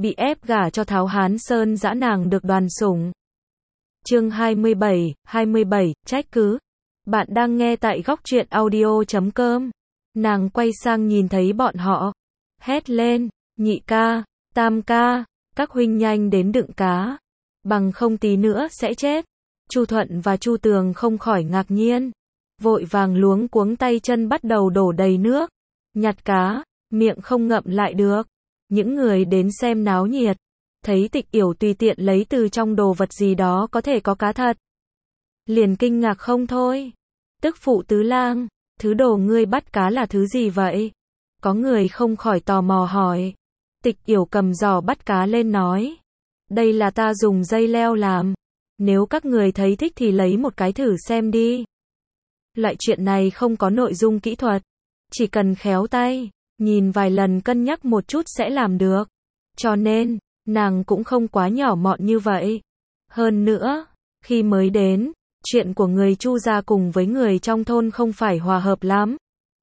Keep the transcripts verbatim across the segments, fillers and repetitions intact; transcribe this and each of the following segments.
bị ép gả cho Tháo Hán Sơn dã nàng được đoàn sủng. Chương hai mươi bảy, hai mươi bảy, trách cứ. Bạn đang nghe tại góc truyện audio chấm com. Nàng quay sang nhìn thấy bọn họ, hét lên, nhị ca, tam ca, các huynh nhanh đến đựng cá, bằng không tí nữa sẽ chết. Chu Thuận và Chu Tường không khỏi ngạc nhiên, vội vàng luống cuống tay chân bắt đầu đổ đầy nước, nhặt cá, miệng không ngậm lại được. Những người đến xem náo nhiệt, thấy Tịch Yểu tùy tiện lấy từ trong đồ vật gì đó có thể có cá thật, liền kinh ngạc không thôi. Tức phụ tứ lang, thứ đồ ngươi bắt cá là thứ gì vậy? Có người không khỏi tò mò hỏi. Tịch Yểu cầm giò bắt cá lên nói, đây là ta dùng dây leo làm, nếu các người thấy thích thì lấy một cái thử xem đi. Loại chuyện này không có nội dung kỹ thuật, chỉ cần khéo tay, nhìn vài lần cân nhắc một chút sẽ làm được. Cho nên, nàng cũng không quá nhỏ mọn như vậy. Hơn nữa, khi mới đến, chuyện của người Chu gia cùng với người trong thôn không phải hòa hợp lắm.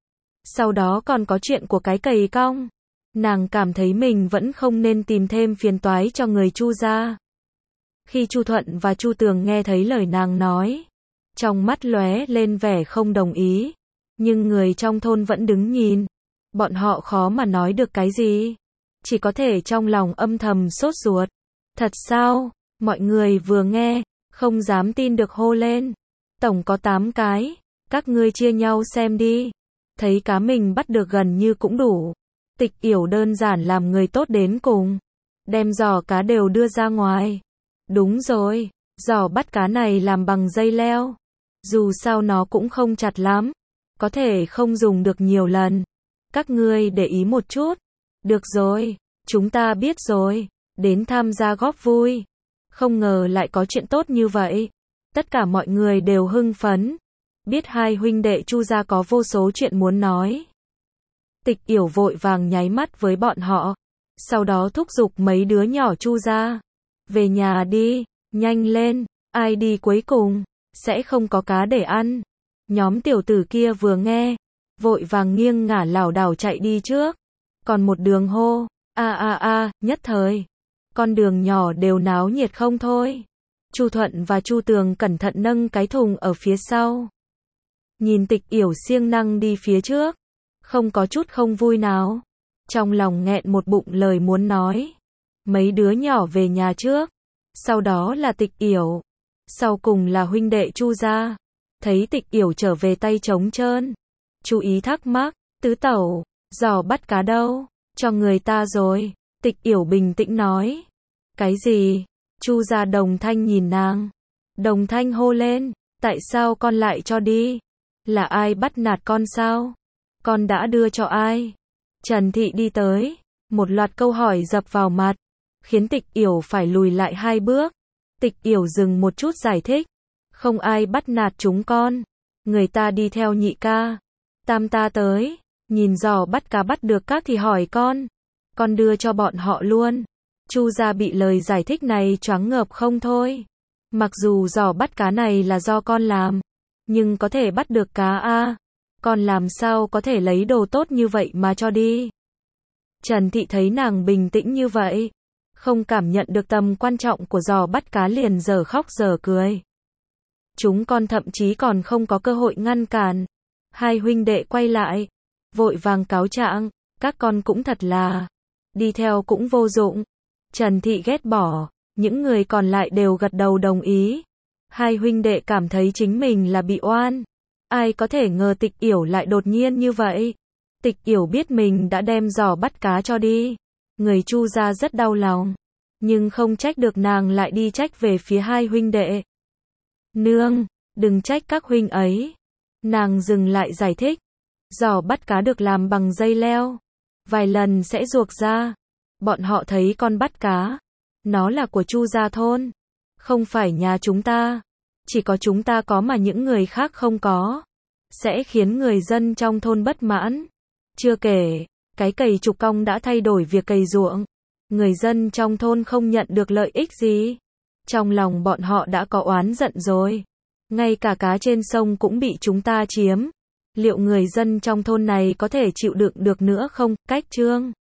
Sau đó còn có chuyện của cái cày cong. Nàng cảm thấy mình vẫn không nên tìm thêm phiền toái cho người Chu gia. Khi Chu Thuận và Chu Tường nghe thấy lời nàng nói, trong mắt lóe lên vẻ không đồng ý. Nhưng người trong thôn vẫn đứng nhìn. Bọn họ khó mà nói được cái gì. Chỉ có thể trong lòng âm thầm sốt ruột. Thật sao? Mọi người vừa nghe, không dám tin được hô lên. Tổng có tám cái, các ngươi chia nhau xem đi. Thấy cá mình bắt được gần như cũng đủ. Tịch Yểu đơn giản làm người tốt đến cùng. Đem giò cá đều đưa ra ngoài. Đúng rồi, giò bắt cá này làm bằng dây leo. Dù sao nó cũng không chặt lắm. Có thể không dùng được nhiều lần. Các ngươi để ý một chút. Được rồi, chúng ta biết rồi. Đến tham gia góp vui. Không ngờ lại có chuyện tốt như vậy. Tất cả mọi người đều hưng phấn. Biết hai huynh đệ Chu gia có vô số chuyện muốn nói. Tịch Yểu vội vàng nháy mắt với bọn họ. Sau đó thúc giục mấy đứa nhỏ Chu gia. Về nhà đi, nhanh lên, ai đi cuối cùng, sẽ không có cá để ăn. Nhóm tiểu tử kia vừa nghe, vội vàng nghiêng ngả lảo đảo chạy đi trước. Còn một đường hô, a a a, nhất thời. Con đường nhỏ đều náo nhiệt không thôi. Chu Thuận và Chu Tường cẩn thận nâng cái thùng ở phía sau. Nhìn Tịch Yểu siêng năng đi phía trước, không có chút không vui nào. Trong lòng nghẹn một bụng lời muốn nói. Mấy đứa nhỏ về nhà trước, sau đó là Tịch Yểu, sau cùng là huynh đệ Chu gia. Thấy Tịch Yểu trở về tay trống trơn, chú ý thắc mắc, tứ tẩu, giò bắt cá đâu? Cho người ta rồi. Tịch Yểu bình tĩnh nói. Cái gì? Chu gia Đồng Thanh nhìn nàng. Đồng Thanh hô lên, tại sao con lại cho đi? Là ai bắt nạt con sao? Con đã đưa cho ai? Trần Thị đi tới, một loạt câu hỏi dập vào mặt, khiến Tịch Yểu phải lùi lại hai bước. Tịch Yểu dừng một chút giải thích, không ai bắt nạt chúng con, người ta đi theo nhị ca, tam ta tới, nhìn giò bắt cá bắt được các thì hỏi con, con đưa cho bọn họ luôn. Chu gia bị lời giải thích này choáng ngợp không thôi. Mặc dù giò bắt cá này là do con làm, nhưng có thể bắt được cá a, con làm sao có thể lấy đồ tốt như vậy mà cho đi. Trần Thị thấy nàng bình tĩnh như vậy, không cảm nhận được tầm quan trọng của giò bắt cá liền giờ khóc giờ cười. Chúng con thậm chí còn không có cơ hội ngăn cản. Hai huynh đệ quay lại, vội vàng cáo trạng, các con cũng thật là, đi theo cũng vô dụng. Trần Thị ghét bỏ, những người còn lại đều gật đầu đồng ý. Hai huynh đệ cảm thấy chính mình là bị oan. Ai có thể ngờ Tịch Yểu lại đột nhiên như vậy. Tịch Yểu biết mình đã đem giò bắt cá cho đi. Người Chu gia rất đau lòng. Nhưng không trách được nàng lại đi trách về phía hai huynh đệ. Nương, đừng trách các huynh ấy. Nàng dừng lại giải thích. Giò bắt cá được làm bằng dây leo. Vài lần sẽ ruộc ra. Bọn họ thấy con bắt cá. Nó là của Chu gia thôn. Không phải nhà chúng ta. Chỉ có chúng ta có mà những người khác không có. Sẽ khiến người dân trong thôn bất mãn. Chưa kể, cái cày trục cong đã thay đổi việc cày ruộng. Người dân trong thôn không nhận được lợi ích gì. Trong lòng bọn họ đã có oán giận rồi. Ngay cả cá trên sông cũng bị chúng ta chiếm. Liệu người dân trong thôn này có thể chịu đựng được nữa không? Cách chương